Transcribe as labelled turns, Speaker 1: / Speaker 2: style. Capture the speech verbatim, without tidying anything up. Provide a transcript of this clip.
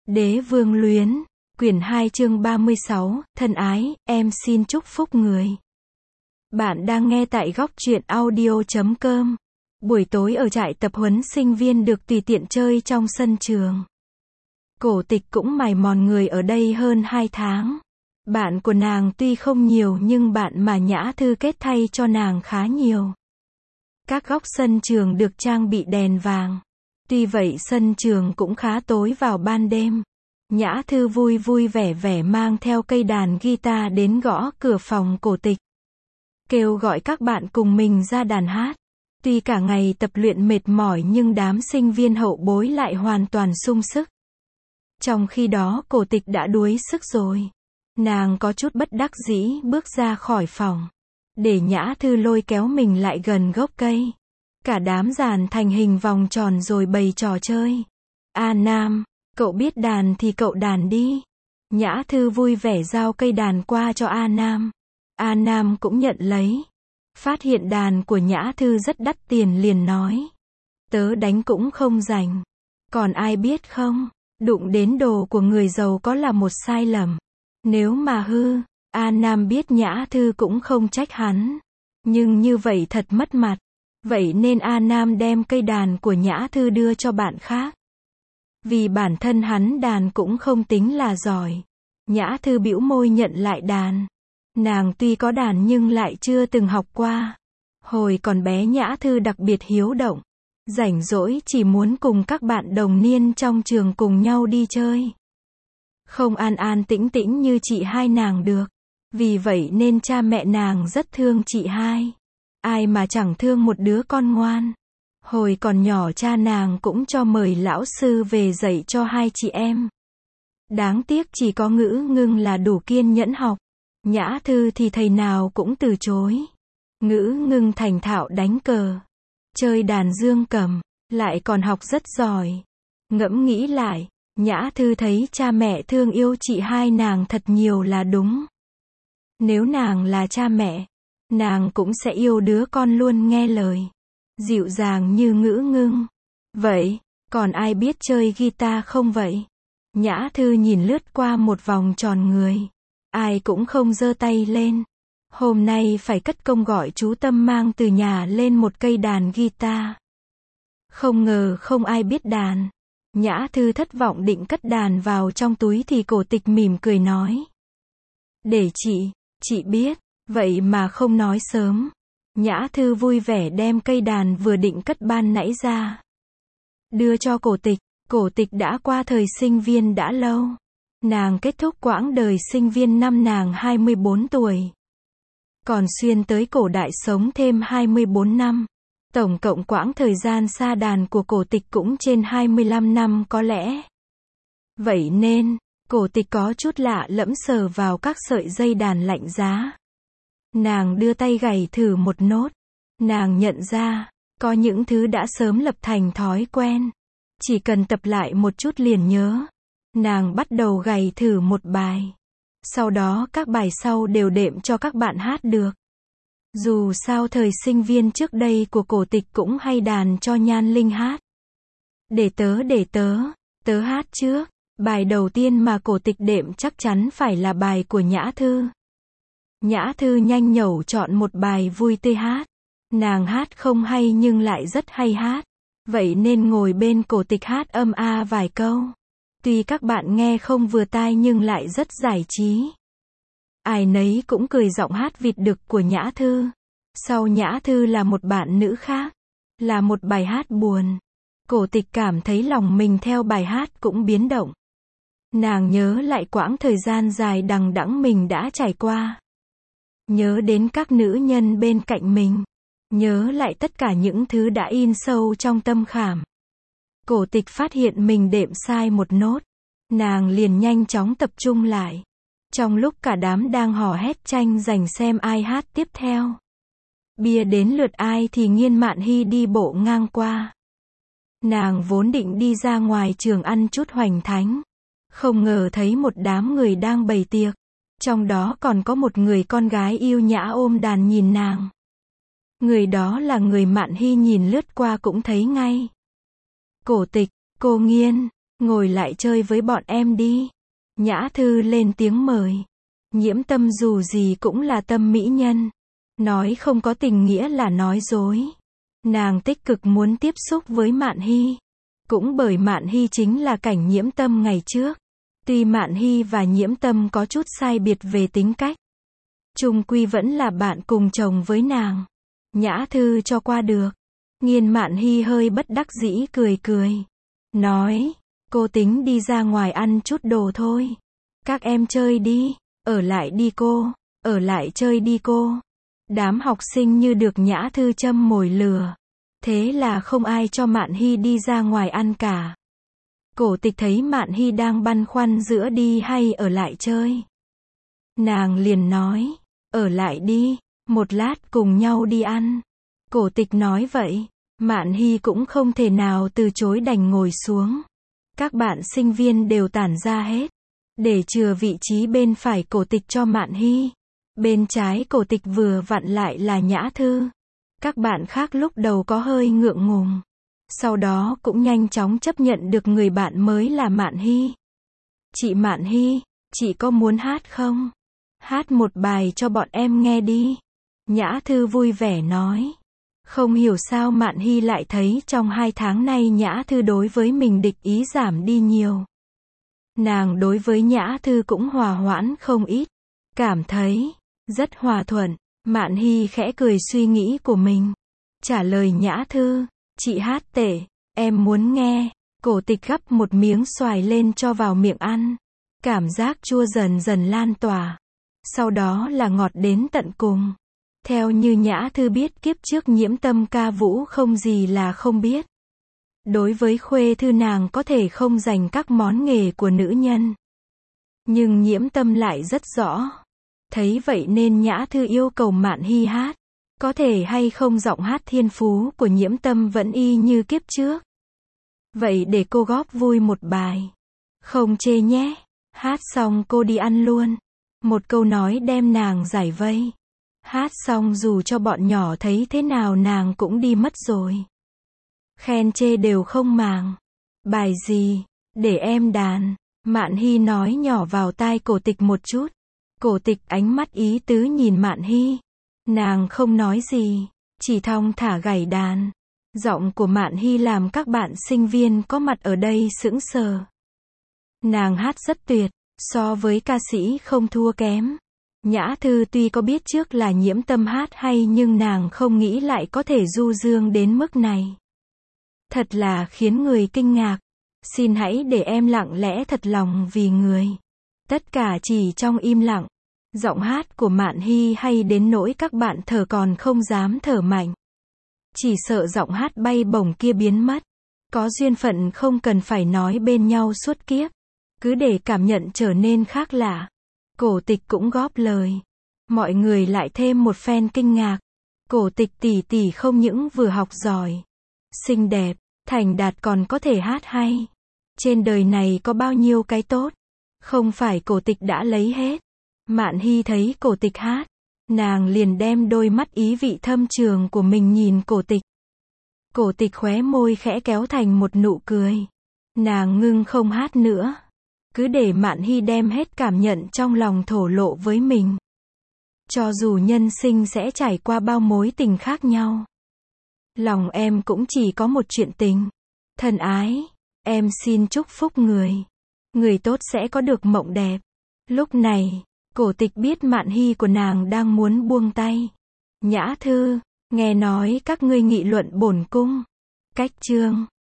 Speaker 1: Đế vương luyến, quyển hai chương ba mươi sáu, thân ái, em xin chúc phúc người. Bạn đang nghe tại góc truyện audio chấm com. Buổi tối ở trại tập huấn sinh viên được tùy tiện chơi trong sân trường. Cổ Tịch cũng mài mòn người ở đây hơn hai tháng. Bạn của nàng tuy không nhiều nhưng bạn mà Nhã Thư kết thay cho nàng khá nhiều. Các góc sân trường được trang bị đèn vàng. Tuy vậy sân trường cũng khá tối vào ban đêm. Nhã Thư vui vui vẻ vẻ mang theo cây đàn guitar đến gõ cửa phòng Cổ Tịch. Kêu gọi các bạn cùng mình ra đàn hát. Tuy cả ngày tập luyện mệt mỏi nhưng đám sinh viên hậu bối lại hoàn toàn sung sức. Trong khi đó Cổ Tịch đã đuối sức rồi. Nàng có chút bất đắc dĩ bước ra khỏi phòng. Để Nhã Thư lôi kéo mình lại gần gốc cây. Cả đám dàn thành hình vòng tròn rồi bày trò chơi. A Nam, cậu biết đàn thì cậu đàn đi. Nhã Thư vui vẻ giao cây đàn qua cho A Nam. A Nam cũng nhận lấy. Phát hiện đàn của Nhã Thư rất đắt tiền liền nói. Tớ đánh cũng không rành. Còn ai biết không, đụng đến đồ của người giàu có là một sai lầm. Nếu mà hư, A Nam biết Nhã Thư cũng không trách hắn. Nhưng như vậy thật mất mặt. Vậy nên A Nam đem cây đàn của Nhã Thư đưa cho bạn khác. Vì bản thân hắn đàn cũng không tính là giỏi. Nhã Thư bĩu môi nhận lại đàn. Nàng tuy có đàn nhưng lại chưa từng học qua. Hồi còn bé Nhã Thư đặc biệt hiếu động. Rảnh rỗi chỉ muốn cùng các bạn đồng niên trong trường cùng nhau đi chơi. Không an an tĩnh tĩnh như chị hai nàng được. Vì vậy nên cha mẹ nàng rất thương chị hai. Ai mà chẳng thương một đứa con ngoan. Hồi còn nhỏ cha nàng cũng cho mời lão sư về dạy cho hai chị em. Đáng tiếc chỉ có Ngữ Ngưng là đủ kiên nhẫn học. Nhã Thư thì thầy nào cũng từ chối. Ngữ Ngưng thành thạo đánh cờ, chơi đàn dương cầm, lại còn học rất giỏi. Ngẫm nghĩ lại, Nhã Thư thấy cha mẹ thương yêu chị hai nàng thật nhiều là đúng. Nếu nàng là cha mẹ, nàng cũng sẽ yêu đứa con luôn nghe lời, dịu dàng như Ngữ Ngưng. Vậy, còn ai biết chơi guitar không vậy? Nhã Thư nhìn lướt qua một vòng tròn người. Ai cũng không giơ tay lên. Hôm nay phải cất công gọi chú Tâm mang từ nhà lên một cây đàn guitar. Không ngờ không ai biết đàn. Nhã Thư thất vọng định cất đàn vào trong túi thì Cổ Tịch mỉm cười nói. Để chị, chị biết, vậy mà không nói sớm. Nhã Thư vui vẻ đem cây đàn vừa định cất ban nãy ra. Đưa cho Cổ Tịch. Cổ Tịch đã qua thời sinh viên đã lâu. Nàng kết thúc quãng đời sinh viên năm nàng hai mươi bốn tuổi. Còn xuyên tới cổ đại sống thêm hai mươi bốn năm. Tổng cộng quãng thời gian xa đàn của Cổ Tịch cũng trên hai mươi lăm năm có lẽ. Vậy nên, Cổ Tịch có chút lạ lẫm sờ vào các sợi dây đàn lạnh giá. Nàng đưa tay gảy thử một nốt. Nàng nhận ra, có những thứ đã sớm lập thành thói quen. Chỉ cần tập lại một chút liền nhớ. Nàng bắt đầu gảy thử một bài. Sau đó các bài sau đều đệm cho các bạn hát được. Dù sao thời sinh viên trước đây của Cổ Tịch cũng hay đàn cho Nhan Linh hát. Để tớ để tớ, tớ hát trước. Bài đầu tiên mà Cổ Tịch đệm chắc chắn phải là bài của Nhã Thư. Nhã Thư nhanh nhẩu chọn một bài vui tươi hát. Nàng hát không hay nhưng lại rất hay hát. Vậy nên ngồi bên Cổ Tịch hát âm a vài câu. Tuy các bạn nghe không vừa tai nhưng lại rất giải trí. Ai nấy cũng cười giọng hát vịt đực của Nhã Thư. Sau Nhã Thư là một bạn nữ khác. Là một bài hát buồn. Cổ Tịch cảm thấy lòng mình theo bài hát cũng biến động. Nàng nhớ lại quãng thời gian dài đằng đẵng mình đã trải qua. Nhớ đến các nữ nhân bên cạnh mình. Nhớ lại tất cả những thứ đã in sâu trong tâm khảm. Cổ Tịch phát hiện mình đệm sai một nốt. Nàng liền nhanh chóng tập trung lại. Trong lúc cả đám đang hò hét tranh giành xem ai hát tiếp theo. Bia đến lượt ai thì Nghiên Mạn Hy đi bộ ngang qua. Nàng vốn định đi ra ngoài trường ăn chút hoành thánh. Không ngờ thấy một đám người đang bày tiệc. Trong đó còn có một người con gái yêu nhã ôm đàn nhìn nàng. Người đó là người Mạn Hy nhìn lướt qua cũng thấy ngay. Cổ Tịch, cô Nghiên, ngồi lại chơi với bọn em đi. Nhã Thư lên tiếng mời. Nhiễm Tâm dù gì cũng là tâm mỹ nhân. Nói không có tình nghĩa là nói dối. Nàng tích cực muốn tiếp xúc với Mạn Hy. Cũng bởi Mạn Hy chính là cảnh Nhiễm Tâm ngày trước. Tuy Mạn Hy và Nhiễm Tâm có chút sai biệt về tính cách, chung quy vẫn là bạn cùng chồng với nàng. Nhã Thư cho qua được. Nghiên Mạn Hy hơi bất đắc dĩ cười cười. Nói, cô tính đi ra ngoài ăn chút đồ thôi. Các em chơi đi. Ở lại đi cô. Ở lại chơi đi cô. Đám học sinh như được Nhã Thư châm mồi lừa. Thế là không ai cho Mạn Hy đi ra ngoài ăn cả. Cổ Tịch thấy Mạn Hy đang băn khoăn giữa đi hay ở lại chơi. Nàng liền nói, ở lại đi, một lát cùng nhau đi ăn. Cổ Tịch nói vậy, Mạn Hy cũng không thể nào từ chối đành ngồi xuống. Các bạn sinh viên đều tản ra hết, để chừa vị trí bên phải Cổ Tịch cho Mạn Hy. Bên trái Cổ Tịch vừa vặn lại là Nhã Thư. Các bạn khác lúc đầu có hơi ngượng ngùng, sau đó cũng nhanh chóng chấp nhận được người bạn mới là Mạn Hy. Chị Mạn Hy, chị có muốn hát không? Hát một bài cho bọn em nghe đi. Nhã Thư vui vẻ nói. Không hiểu sao Mạn Hy lại thấy trong hai tháng nay Nhã Thư đối với mình địch ý giảm đi nhiều. Nàng đối với Nhã Thư cũng hòa hoãn không ít. Cảm thấy rất hòa thuận. Mạn Hy khẽ cười suy nghĩ của mình. Trả lời Nhã Thư, chị hát tệ, em muốn nghe. Cổ Tịch gắp một miếng xoài lên cho vào miệng ăn. Cảm giác chua dần dần lan tỏa. Sau đó là ngọt đến tận cùng. Theo như Nhã Thư biết kiếp trước Nhiễm Tâm ca vũ không gì là không biết. Đối với khuê thư nàng có thể không dành các món nghề của nữ nhân. Nhưng Nhiễm Tâm lại rất rõ. Thấy vậy nên Nhã Thư yêu cầu Mạn Hy hát. Có thể hay không giọng hát thiên phú của Nhiễm Tâm vẫn y như kiếp trước. Vậy để cô góp vui một bài. Không chê nhé. Hát xong cô đi ăn luôn. Một câu nói đem nàng giải vây. Hát xong dù cho bọn nhỏ thấy thế nào nàng cũng đi mất rồi. Khen chê đều không màng. Bài gì? Để em đàn. Mạn Hy nói nhỏ vào tai Cổ Tịch một chút. Cổ Tịch ánh mắt ý tứ nhìn Mạn Hy. Nàng không nói gì, chỉ thong thả gảy đàn. Giọng của Mạn Hy làm các bạn sinh viên có mặt ở đây sững sờ. Nàng hát rất tuyệt, so với ca sĩ không thua kém. Nhã Thư tuy có biết trước là Nhiễm Tâm hát hay nhưng nàng không nghĩ lại có thể du dương đến mức này. Thật là khiến người kinh ngạc. Xin hãy để em lặng lẽ thật lòng vì người. Tất cả chỉ trong im lặng. Giọng hát của Mạn Hy hay đến nỗi các bạn thở còn không dám thở mạnh. Chỉ sợ giọng hát bay bổng kia biến mất. Có duyên phận không cần phải nói bên nhau suốt kiếp. Cứ để cảm nhận trở nên khác lạ. Cổ Tịch cũng góp lời. Mọi người lại thêm một phen kinh ngạc. Cổ Tịch tỷ tỷ không những vừa học giỏi, xinh đẹp, thành đạt còn có thể hát hay. Trên đời này có bao nhiêu cái tốt. Không phải Cổ Tịch đã lấy hết. Mạn Hy thấy Cổ Tịch hát. Nàng liền đem đôi mắt ý vị thâm trường của mình nhìn Cổ Tịch. Cổ Tịch khóe môi khẽ kéo thành một nụ cười. Nàng ngưng không hát nữa. Cứ để Mạn Hy đem hết cảm nhận trong lòng thổ lộ với mình. Cho dù nhân sinh sẽ trải qua bao mối tình khác nhau. Lòng em cũng chỉ có một chuyện tình. Thân ái, em xin chúc phúc người. Người tốt sẽ có được mộng đẹp. Lúc này, Cổ Tịch biết Mạn Hy của nàng đang muốn buông tay. Nhã Thư, nghe nói các ngươi nghị luận bổn cung. Cách chương